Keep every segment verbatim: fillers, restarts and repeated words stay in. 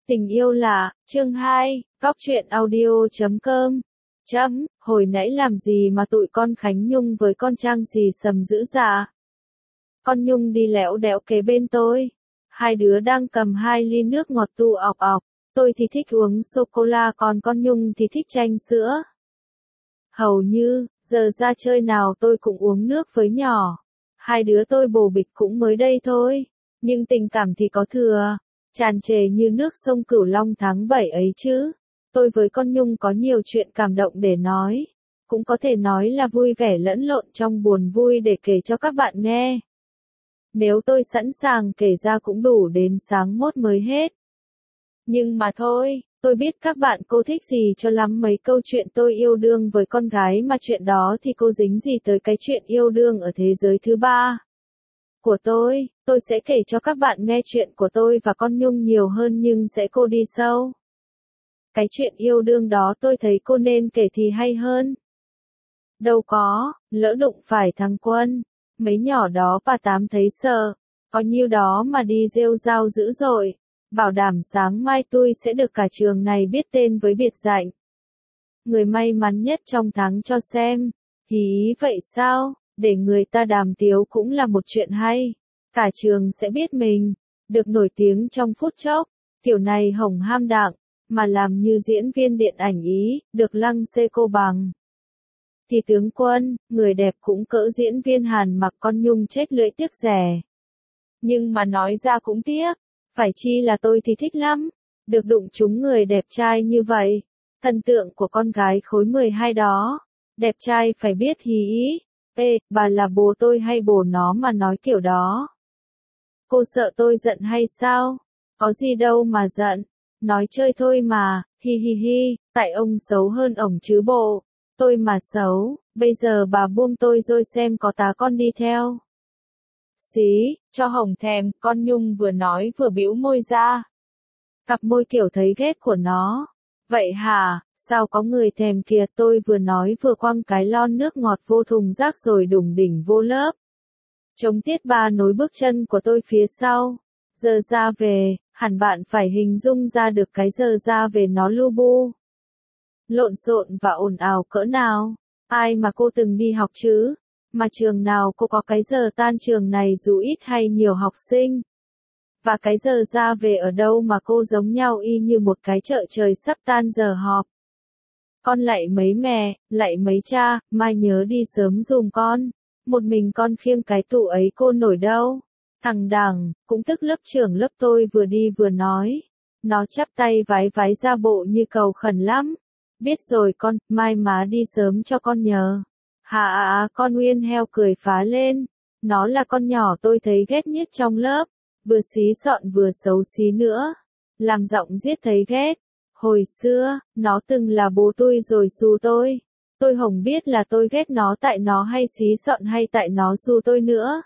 Tình yêu là, chương hai, góc truyện audio chấm com. Chấm, hồi nãy làm gì mà tụi con Khánh Nhung với con Trang xì xầm dữ dạ? Con Nhung đi lẽo đẽo kế bên tôi. Hai đứa đang cầm hai ly nước ngọt tu ọc ọc. Tôi thì thích uống sô-cô-la còn con Nhung thì thích chanh sữa. Hầu như, giờ ra chơi nào tôi cũng uống nước với nhỏ. Hai đứa tôi bồ bịch cũng mới đây thôi. Nhưng tình cảm thì có thừa. Tràn trề như nước sông Cửu Long tháng bảy ấy chứ. Tôi với con Nhung có nhiều chuyện cảm động để nói. Cũng có thể nói là vui vẻ lẫn lộn trong buồn vui để kể cho các bạn nghe. Nếu tôi sẵn sàng kể ra cũng đủ đến sáng mốt mới hết. Nhưng mà thôi, tôi biết các bạn cô thích gì cho lắm mấy câu chuyện tôi yêu đương với con gái mà chuyện đó thì cô dính gì tới cái chuyện yêu đương ở thế giới thứ ba. Của tôi, tôi sẽ kể cho các bạn nghe chuyện của tôi và con Nhung nhiều hơn nhưng sẽ cô đi sâu. Cái chuyện yêu đương đó tôi thấy cô nên kể thì hay hơn. Đâu có, lỡ đụng phải thằng Quân, mấy nhỏ đó bà Tám thấy sợ, có nhiêu đó mà đi rêu rao dữ dội, bảo đảm sáng mai tôi sẽ được cả trường này biết tên với biệt danh. Người may mắn nhất trong tháng cho xem, hí vậy sao? Để người ta đàm tiếu cũng là một chuyện hay. Cả trường sẽ biết mình, được nổi tiếng trong phút chốc, kiểu này hổng ham đặng, mà làm như diễn viên điện ảnh ý, được lăng xê cô bằng. Thì tướng Quân, người đẹp cũng cỡ diễn viên Hàn mặc con Nhung chết lưỡi tiếc rẻ. Nhưng mà nói ra cũng tiếc, phải chi là tôi thì thích lắm, được đụng trúng người đẹp trai như vậy. Thần tượng của con gái khối mười hai đó, đẹp trai phải biết hí ý. Ê, bà là bố tôi hay bố nó mà nói kiểu đó? Cô sợ tôi giận hay sao? Có gì đâu mà giận, nói chơi thôi mà, hi hi hi, tại ông xấu hơn ổng chứ bộ, tôi mà xấu, bây giờ bà buông tôi rồi xem có tá con đi theo. Xí, cho hổng thèm, con Nhung vừa nói vừa bĩu môi ra. Cặp môi kiểu thấy ghét của nó. Vậy hả? Sao có người thèm kìa, tôi vừa nói vừa quăng cái lon nước ngọt vô thùng rác rồi đùng đỉnh vô lớp. Chống tiết ba nối bước chân của tôi phía sau. Giờ ra về, hẳn bạn phải hình dung ra được cái giờ ra về nó lu bu. Lộn xộn và ồn ào cỡ nào. Ai mà cô từng đi học chứ? Mà trường nào cô có cái giờ tan trường này dù ít hay nhiều học sinh? Và cái giờ ra về ở đâu mà cô giống nhau y như một cái chợ trời sắp tan giờ họp. Con lạy mấy mẹ, lạy mấy cha, mai nhớ đi sớm dùm con. Một mình con khiêng cái tủ ấy cô nổi đâu. Thằng Đằng, cũng tức lớp trưởng lớp tôi vừa đi vừa nói. Nó chắp tay vái vái ra bộ như cầu khẩn lắm. Biết rồi con, mai má đi sớm cho con nhờ. Hà à à, con Nguyên heo cười phá lên. Nó là con nhỏ tôi thấy ghét nhất trong lớp. Vừa xí xọn vừa xấu xí nữa. Làm giọng giết thấy ghét. Hồi xưa, nó từng là bố tôi rồi xù tôi. Tôi hổng biết là tôi ghét nó tại nó hay xí xọn hay tại nó xù tôi nữa.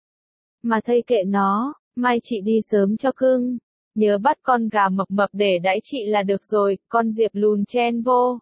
Mà thây kệ nó, mai chị đi sớm cho cưng. Nhớ bắt con gà mập mập để đãi chị là được rồi, con Diệp lùn chen vô.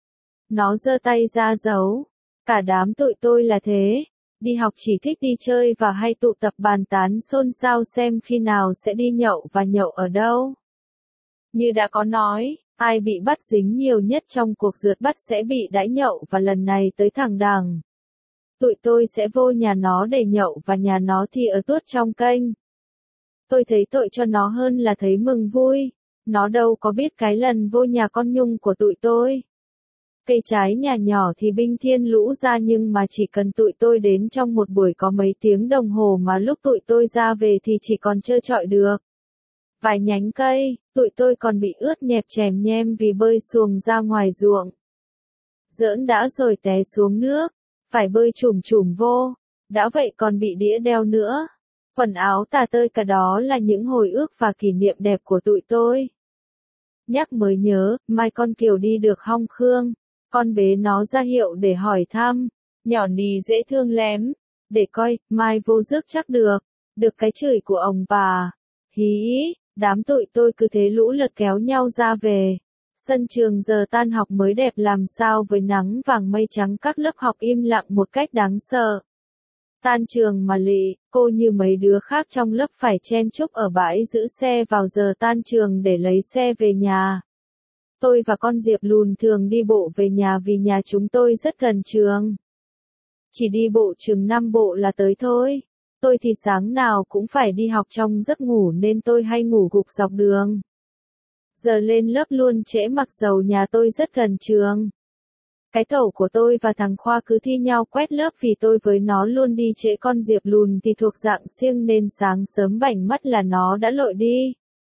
Nó giơ tay ra giấu. Cả đám tụi tôi là thế. Đi học chỉ thích đi chơi và hay tụ tập bàn tán xôn xao xem khi nào sẽ đi nhậu và nhậu ở đâu. Như đã có nói, ai bị bắt dính nhiều nhất trong cuộc rượt bắt sẽ bị đãi nhậu và lần này tới thằng Đằng. Tụi tôi sẽ vô nhà nó để nhậu và nhà nó thì ở tuốt trong kênh. Tôi thấy tội cho nó hơn là thấy mừng vui. Nó đâu có biết cái lần vô nhà con Nhung của tụi tôi. Cây trái nhà nhỏ thì binh thiên lũ ra nhưng mà chỉ cần tụi tôi đến trong một buổi có mấy tiếng đồng hồ mà lúc tụi tôi ra về thì chỉ còn trơ trọi được. Vài nhánh cây, tụi tôi còn bị ướt nhẹp chèm nhem vì bơi xuồng ra ngoài ruộng. Giỡn đã rồi té xuống nước, phải bơi chùm chùm vô, đã vậy còn bị đĩa đeo nữa. Quần áo tà tơi cả đó là những hồi ức và kỷ niệm đẹp của tụi tôi. Nhắc mới nhớ, mai con Kiều đi được Hong Khương, con bế nó ra hiệu để hỏi thăm, nhỏ nì dễ thương lém, để coi, mai vô rước chắc được, được cái chửi của ông bà. Hí, đám tụi tôi cứ thế lũ lượt kéo nhau ra về. Sân trường giờ tan học mới đẹp làm sao với nắng vàng mây trắng các lớp học im lặng một cách đáng sợ. Tan trường mà lị, cô như mấy đứa khác trong lớp phải chen chúc ở bãi giữ xe vào giờ tan trường để lấy xe về nhà. Tôi và con Diệp lùn thường đi bộ về nhà vì nhà chúng tôi rất gần trường. Chỉ đi bộ chừng năm bộ là tới thôi. Tôi thì sáng nào cũng phải đi học trong giấc ngủ nên tôi hay ngủ gục dọc đường. Giờ lên lớp luôn trễ mặc dầu nhà tôi rất gần trường. Cái tẩu của tôi và thằng Khoa cứ thi nhau quét lớp vì tôi với nó luôn đi trễ, con Diệp lùn thì thuộc dạng siêng nên sáng sớm bảnh mắt là nó đã lội đi.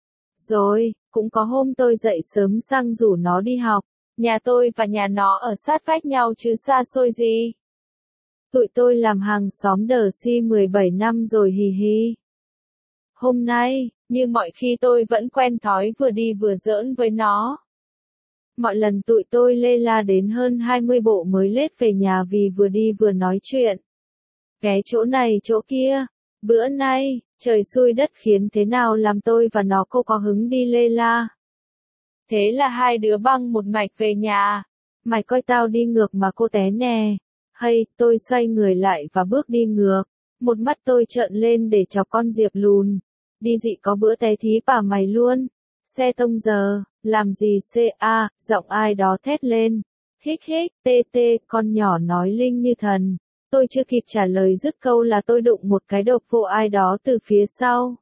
Rồi, cũng có hôm tôi dậy sớm sang rủ nó đi học. Nhà tôi và nhà nó ở sát vách nhau chứ xa xôi gì. Tụi tôi làm hàng xóm đờ si mười bảy năm rồi hì hì. Hôm nay, như mọi khi tôi vẫn quen thói vừa đi vừa giỡn với nó. Mọi lần tụi tôi lê la đến hơn hai mươi bộ mới lết về nhà vì vừa đi vừa nói chuyện. Ghé chỗ này chỗ kia. Bữa nay, trời xui đất khiến thế nào làm tôi và nó cô có hứng đi lê la. Thế là hai đứa băng một mạch về nhà. Mày coi tao đi ngược mà cô té nè. Hay, tôi xoay người lại và bước đi ngược. Một mắt tôi trợn lên để chọc con Diệp lùn. Đi dị có bữa té thí bà mày luôn. Xe tông giờ, làm gì xe a, giọng ai đó thét lên. Hích hích, tê tê, con nhỏ nói linh như thần. Tôi chưa kịp trả lời dứt câu là tôi đụng một cái độc vô ai đó từ phía sau.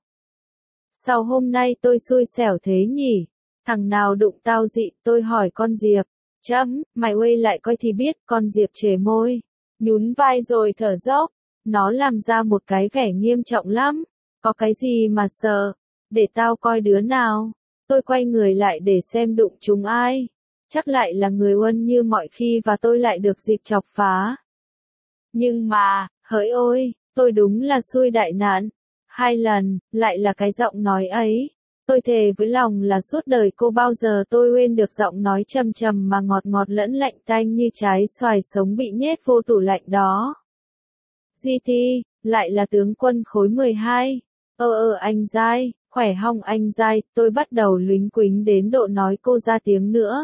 Sao hôm nay tôi xui xẻo thế nhỉ? Thằng nào đụng tao dị, tôi hỏi con Diệp. Chấm, mày quay lại coi thì biết, con Diệp trề môi. Nhún vai rồi thở dốc. Nó làm ra một cái vẻ nghiêm trọng lắm. Có cái gì mà sợ? Để tao coi đứa nào. Tôi quay người lại để xem đụng chúng ai. Chắc lại là người Uân như mọi khi và tôi lại được dịp chọc phá. Nhưng mà, hỡi ôi, tôi đúng là xui đại nạn. Hai lần, lại là cái giọng nói ấy. Tôi thề với lòng là suốt đời cô bao giờ tôi quên được giọng nói trầm trầm mà ngọt ngọt lẫn lạnh tanh như trái xoài sống bị nhét vô tủ lạnh đó. giê tê, lại là tướng quân khối mười hai. Ơ ơ anh Giai, khỏe hong anh Giai, tôi bắt đầu lính quính đến độ nói cô ra tiếng nữa.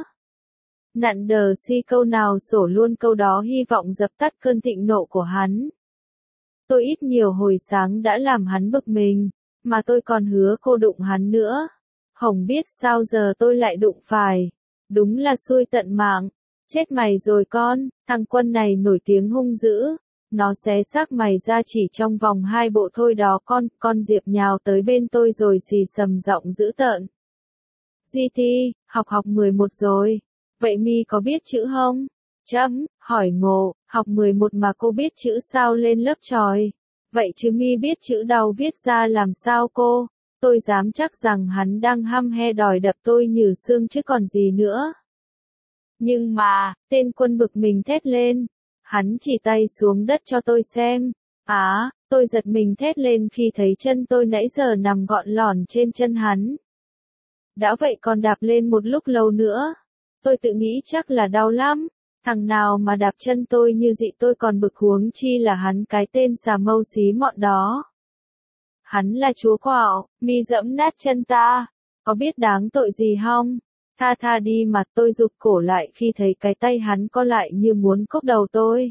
Nặn đờ si câu nào sổ luôn câu đó, hy vọng dập tắt cơn thịnh nộ của hắn. Tôi ít nhiều hồi sáng đã làm hắn bực mình, mà tôi còn hứa cô đụng hắn nữa. Hổng biết sao giờ tôi lại đụng phải. Đúng là xui tận mạng. Chết mày rồi con, thằng Quân này nổi tiếng hung dữ. Nó xé xác mày ra chỉ trong vòng hai bộ thôi đó con. Con Diệp nhào tới bên tôi rồi xì sầm giọng dữ tợn. giê tê, học học mười một rồi. Vậy mi có biết chữ không? Chấm, hỏi ngộ, học mười một mà cô biết chữ sao lên lớp tròi. Vậy chứ mi biết chữ đau viết ra làm sao cô? Tôi dám chắc rằng hắn đang hăm he đòi đập tôi nhừ xương chứ còn gì nữa. Nhưng mà, tên Quân bực mình thét lên. Hắn chỉ tay xuống đất cho tôi xem. Á, à, tôi giật mình thét lên khi thấy chân tôi nãy giờ nằm gọn lỏn trên chân hắn. Đã vậy còn đạp lên một lúc lâu nữa. Tôi tự nghĩ chắc là đau lắm. Thằng nào mà đạp chân tôi như dị tôi còn bực, huống chi là hắn cái tên xà mâu xí mọn đó. Hắn là chúa quạo, mi dẫm nát chân ta. Có biết đáng tội gì không? Tha tha đi mà. Tôi rụt cổ lại khi thấy cái tay hắn co lại như muốn cốc đầu tôi.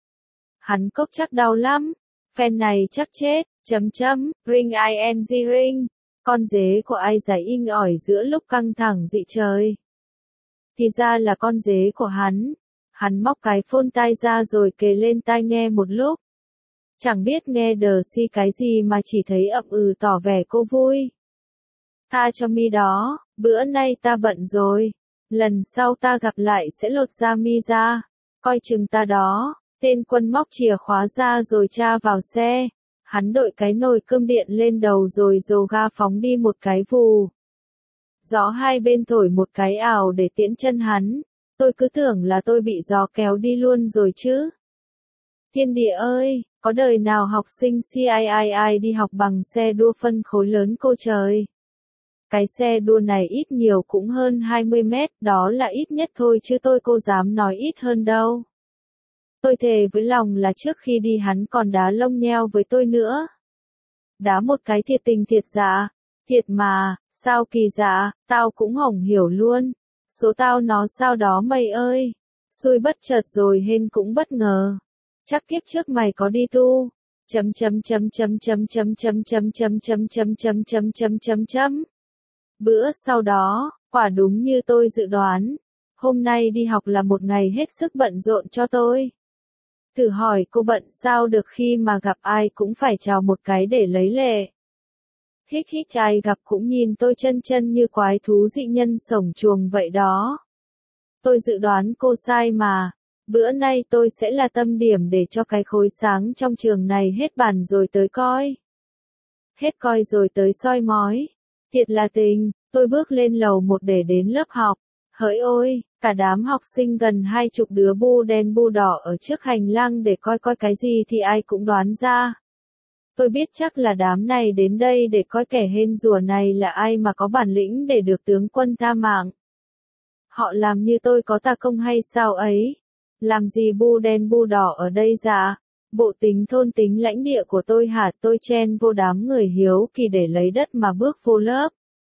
Hắn cốc chắc đau lắm. Phen này chắc chết. Chấm chấm, ring ing ring. Con dế của ai giải inh ỏi giữa lúc căng thẳng dị trời. Thì ra là con dế của hắn. Hắn móc cái phone tai ra rồi kề lên tai nghe một lúc. Chẳng biết nghe đờ si cái gì mà chỉ thấy ậm ừ tỏ vẻ cô vui. Tha cho mi đó, bữa nay ta bận rồi. Lần sau ta gặp lại sẽ lột da mi ra. Coi chừng ta đó. Tên Quân móc chìa khóa ra rồi tra vào xe. Hắn đội cái nồi cơm điện lên đầu rồi dồ ga phóng đi một cái vù. Gió hai bên thổi một cái ào để tiễn chân hắn. Tôi cứ tưởng là tôi bị gió kéo đi luôn rồi chứ. Thiên địa ơi, có đời nào học sinh xê i i i đi học bằng xe đua phân khối lớn cô trời. Cái xe đua này ít nhiều cũng hơn hai mươi mét, đó là ít nhất thôi chứ tôi cô dám nói ít hơn đâu. Tôi thề với lòng là trước khi đi hắn còn đá lông nheo với tôi nữa. Đá một cái thiệt tình thiệt dạ, thiệt mà, sao kỳ dạ, tao cũng hổng hiểu luôn. Số tao nó sao đó mày ơi. Xui bất chợt rồi hên cũng bất ngờ. Chắc kiếp trước mày có đi tu. Chấm chấm chấm chấm chấm chấm chấm chấm chấm chấm chấm chấm chấm chấm chấm chấm. Bữa sau đó, quả đúng như tôi dự đoán, hôm nay đi học là một ngày hết sức bận rộn cho tôi. Thử hỏi cô bận sao được khi mà gặp ai cũng phải chào một cái để lấy lệ. Hích hích ai gặp cũng nhìn tôi chân chân như quái thú dị nhân sổng chuồng vậy đó. Tôi dự đoán cô sai mà. Bữa nay tôi sẽ là tâm điểm để cho cái khối sáng trong trường này hết bàn rồi tới coi. Hết coi rồi tới soi mói. Thiệt là tình, tôi bước lên lầu một để đến lớp học. Hỡi ôi, cả đám học sinh gần hai chục đứa bu đen bu đỏ ở trước hành lang để coi coi cái gì thì ai cũng đoán ra. Tôi biết chắc là đám này đến đây để coi kẻ hên rùa này là ai mà có bản lĩnh để được tướng quân tha mạng. Họ làm như tôi có tà công hay sao ấy? Làm gì bu đen bu đỏ ở đây dạ? Bộ tính thôn tính lãnh địa của tôi hả? Tôi chen vô đám người hiếu kỳ để lấy đất mà bước vô lớp.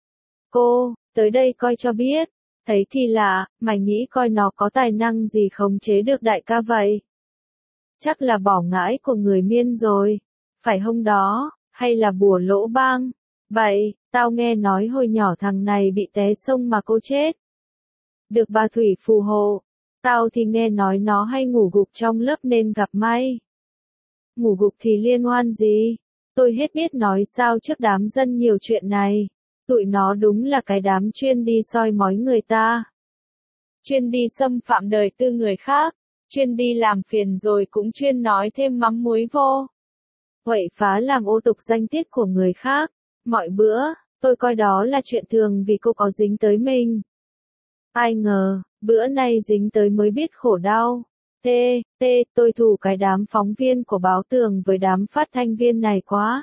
Cô, tới đây coi cho biết. Thấy thì lạ, mày nghĩ coi nó có tài năng gì khống chế được đại ca vậy? Chắc là bỏ ngãi của người Miên rồi. Phải không đó, hay là bùa lỗ bang? Vậy, tao nghe nói hồi nhỏ thằng này bị té sông mà cô chết. Được bà Thủy phù hộ. Tao thì nghe nói nó hay ngủ gục trong lớp nên gặp may. Ngủ gục thì liên hoan gì? Tôi hết biết nói sao trước đám dân nhiều chuyện này. Tụi nó đúng là cái đám chuyên đi soi mói người ta. Chuyên đi xâm phạm đời tư người khác. Chuyên đi làm phiền rồi cũng chuyên nói thêm mắm muối vô. Quậy phá làm ô tục danh tiết của người khác. Mọi bữa, tôi coi đó là chuyện thường vì cô có dính tới mình. Ai ngờ, bữa nay dính tới mới biết khổ đau. Tê, tê, tôi thù cái đám phóng viên của báo Tường với đám phát thanh viên này quá.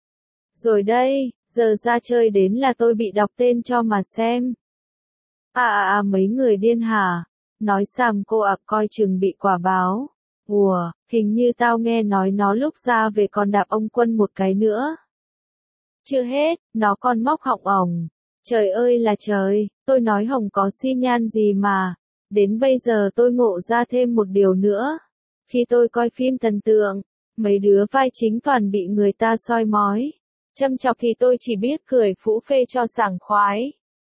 Rồi đây, giờ ra chơi đến là tôi bị đọc tên cho mà xem. À à à mấy người điên hả? Nói xàm cô ạ, coi chừng bị quả báo. Ủa, hình như tao nghe nói nó lúc ra về còn đạp ông Quân một cái nữa. Chưa hết, nó còn móc họng ổng. Trời ơi là trời, tôi nói Hồng có xi nhan gì mà. Đến bây giờ tôi ngộ ra thêm một điều nữa. Khi tôi coi phim thần tượng, mấy đứa vai chính toàn bị người ta soi mói. Châm chọc thì tôi chỉ biết cười phũ phê cho sảng khoái.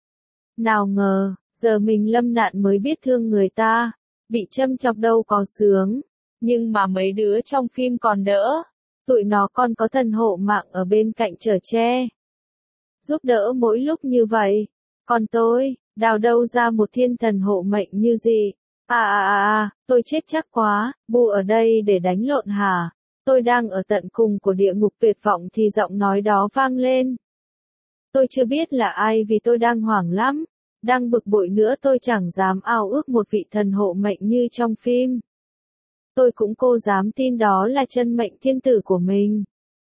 Nào ngờ, giờ mình lâm nạn mới biết thương người ta. Bị châm chọc đâu có sướng. Nhưng mà mấy đứa trong phim còn đỡ. Tụi nó còn có thần hộ mạng ở bên cạnh chở che. Giúp đỡ mỗi lúc như vậy. Còn tôi, đào đâu ra một thiên thần hộ mệnh như gì? À à à à, tôi chết chắc quá, bu ở đây để đánh lộn hả? Tôi đang ở tận cùng của địa ngục tuyệt vọng thì giọng nói đó vang lên. Tôi chưa biết là ai vì tôi đang hoảng lắm. Đang bực bội nữa tôi chẳng dám ao ước một vị thần hộ mệnh như trong phim. Tôi cũng cô dám tin đó là chân mệnh thiên tử của mình.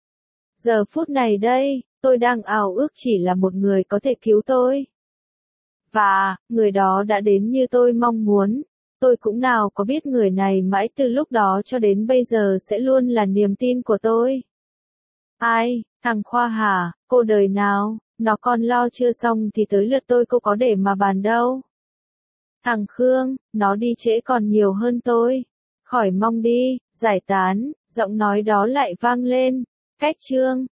Giờ phút này đây, tôi đang ao ước chỉ là một người có thể cứu tôi. Và, người đó đã đến như tôi mong muốn. Tôi cũng nào có biết người này mãi từ lúc đó cho đến bây giờ sẽ luôn là niềm tin của tôi. Ai, thằng Khoa hả, cô đời nào, nó còn lo chưa xong thì tới lượt tôi cô có để mà bàn đâu. Thằng Khương, nó đi trễ còn nhiều hơn tôi. Khỏi mong đi, giải tán, giọng nói đó lại vang lên. Cách chương.